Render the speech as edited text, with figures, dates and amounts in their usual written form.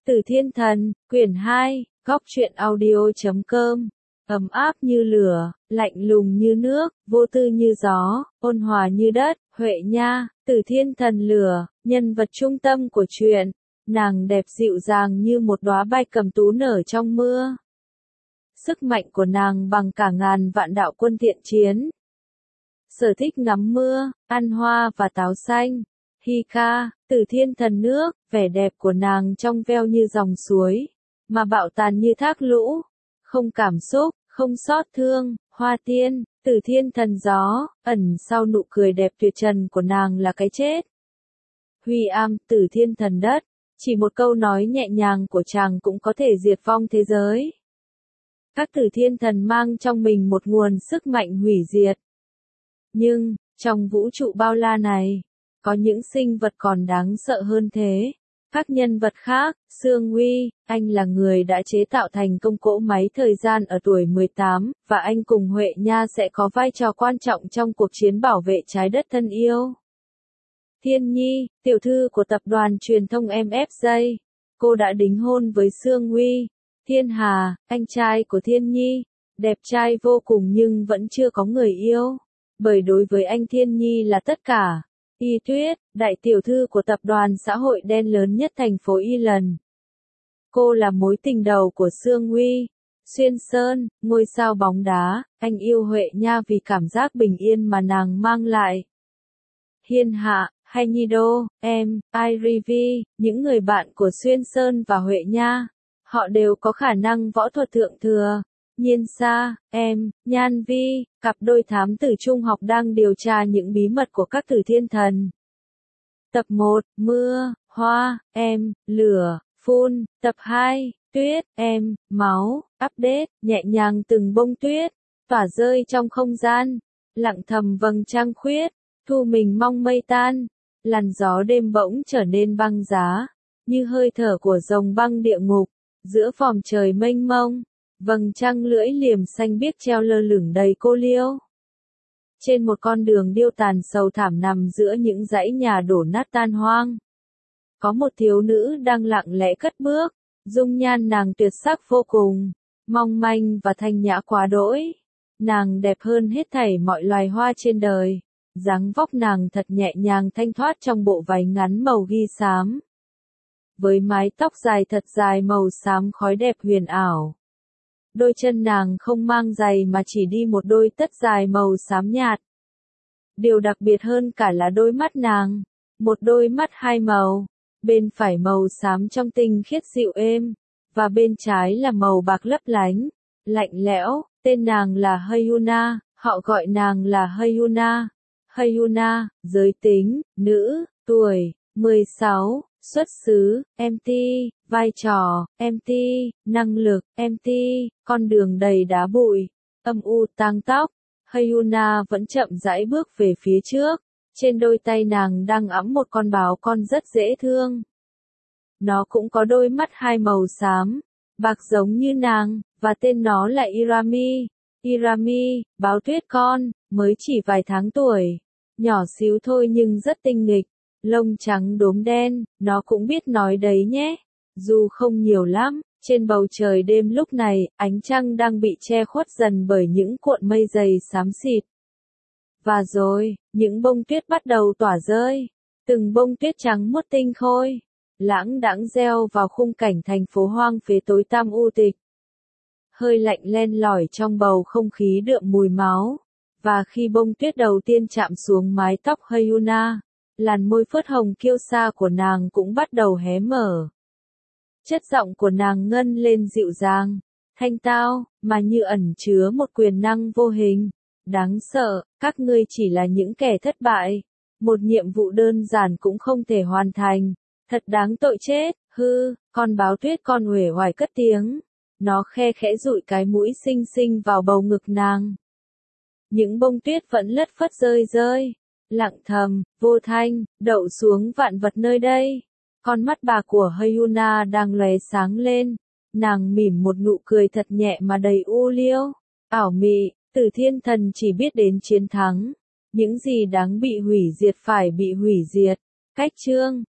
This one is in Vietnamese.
Tử Thiên Thần, quyển 2, góc truyện audio.com. Ấm áp như lửa, lạnh lùng như nước, vô tư như gió, ôn hòa như đất. Huệ Nha, Tử Thiên Thần lửa, nhân vật trung tâm của truyện. Nàng đẹp dịu dàng như một đóa bai cầm tú nở trong mưa. Sức mạnh của nàng bằng cả ngàn vạn đạo quân thiện chiến. Sở thích ngắm mưa, ăn hoa và táo xanh. Hi ca, Tử Thiên Thần nước, vẻ đẹp của nàng trong veo như dòng suối, mà bạo tàn như thác lũ, không cảm xúc, không xót thương. Hoa Tiên, Tử Thiên Thần gió, ẩn sau nụ cười đẹp tuyệt trần của nàng là cái chết. Huy Am, Tử Thiên Thần đất, chỉ một câu nói nhẹ nhàng của chàng cũng có thể diệt vong thế giới. Các Tử Thiên Thần mang trong mình một nguồn sức mạnh hủy diệt. Nhưng, trong vũ trụ bao la này, có những sinh vật còn đáng sợ hơn thế. Các nhân vật khác, Sương Nguy, anh là người đã chế tạo thành công cỗ máy thời gian ở tuổi 18, và anh cùng Huệ Nha sẽ có vai trò quan trọng trong cuộc chiến bảo vệ trái đất thân yêu. Thiên Nhi, tiểu thư của tập đoàn truyền thông MFJ, cô đã đính hôn với Sương Nguy. Thiên Hà, anh trai của Thiên Nhi, đẹp trai vô cùng nhưng vẫn chưa có người yêu, bởi đối với anh Thiên Nhi là tất cả. Y Tuyết, đại tiểu thư của tập đoàn xã hội đen lớn nhất thành phố Y Lần. Cô là mối tình đầu của Sương Nguy. Xuyên Sơn, ngôi sao bóng đá, anh yêu Huệ Nha vì cảm giác bình yên mà nàng mang lại. Hiên Hạ, hay Nhi Đô, em, Irivi, những người bạn của Xuyên Sơn và Huệ Nha, họ đều có khả năng võ thuật thượng thừa. Nhiên Sa, em, Nhan Vi, cặp đôi thám tử trung học đang điều tra những bí mật của các Tử Thiên Thần. Tập 1, mưa, hoa, em, lửa, phun. Tập 2, tuyết, em, máu. Update, nhẹ nhàng từng bông tuyết, tỏa rơi trong không gian. Lặng thầm vầng trăng khuyết, thu mình mong mây tan. Làn gió đêm bỗng trở nên băng giá, như hơi thở của rồng băng địa ngục. Giữa vòm trời mênh mông, vầng trăng lưỡi liềm xanh biếc treo lơ lửng đầy cô liêu. Trên một con đường điêu tàn sầu thảm nằm giữa những dãy nhà đổ nát tan hoang, có một thiếu nữ đang lặng lẽ cất bước, dung nhan nàng tuyệt sắc vô cùng, mong manh và thanh nhã quá đỗi. Nàng đẹp hơn hết thảy mọi loài hoa trên đời, dáng vóc nàng thật nhẹ nhàng thanh thoát trong bộ váy ngắn màu ghi xám, với mái tóc dài thật dài màu xám khói đẹp huyền ảo. Đôi chân nàng không mang giày mà chỉ đi một đôi tất dài màu xám nhạt. Điều đặc biệt hơn cả là đôi mắt nàng, một đôi mắt hai màu, bên phải màu xám trong tinh khiết dịu êm, và bên trái là màu bạc lấp lánh, lạnh lẽo. Tên nàng là Hyuna, họ gọi nàng là Hyuna. Hyuna, giới tính, nữ, tuổi, 16. Xuất xứ, MT, vai trò, MT, năng lực, MT, con đường đầy đá bụi, âm u tang tóc. Hyuna vẫn chậm rãi bước về phía trước, trên đôi tay nàng đang ẵm một con báo con rất dễ thương. Nó cũng có đôi mắt hai màu xám, bạc giống như nàng, và tên nó là Irami. Irami, báo tuyết con, mới chỉ vài tháng tuổi, nhỏ xíu thôi nhưng rất tinh nghịch. Lông trắng đốm đen, nó cũng biết nói đấy nhé. Dù không nhiều lắm, trên bầu trời đêm lúc này, ánh trăng đang bị che khuất dần bởi những cuộn mây dày xám xịt. Và rồi, những bông tuyết bắt đầu tỏa rơi. Từng bông tuyết trắng muốt tinh khôi, lãng đãng gieo vào khung cảnh thành phố hoang phế tối tăm u tịch. Hơi lạnh len lỏi trong bầu không khí đượm mùi máu. Và khi bông tuyết đầu tiên chạm xuống mái tóc Hyuna, làn môi phớt hồng kiêu sa của nàng cũng bắt đầu hé mở. Chất giọng của nàng ngân lên dịu dàng, thanh tao, mà như ẩn chứa một quyền năng vô hình. Đáng sợ, các ngươi chỉ là những kẻ thất bại. Một nhiệm vụ đơn giản cũng không thể hoàn thành. Thật đáng tội chết, con báo tuyết con uể oải cất tiếng. Nó khe khẽ dụi cái mũi xinh xinh vào bầu ngực nàng. Những bông tuyết vẫn lất phất rơi. Lặng thầm, vô thanh, đậu xuống vạn vật nơi đây. Con mắt bà của Hyuna đang lóe sáng lên. Nàng mỉm một nụ cười thật nhẹ mà đầy u liêu. Ảo mị, Tử Thiên Thần chỉ biết đến chiến thắng. Những gì đáng bị hủy diệt phải bị hủy diệt. Cách chương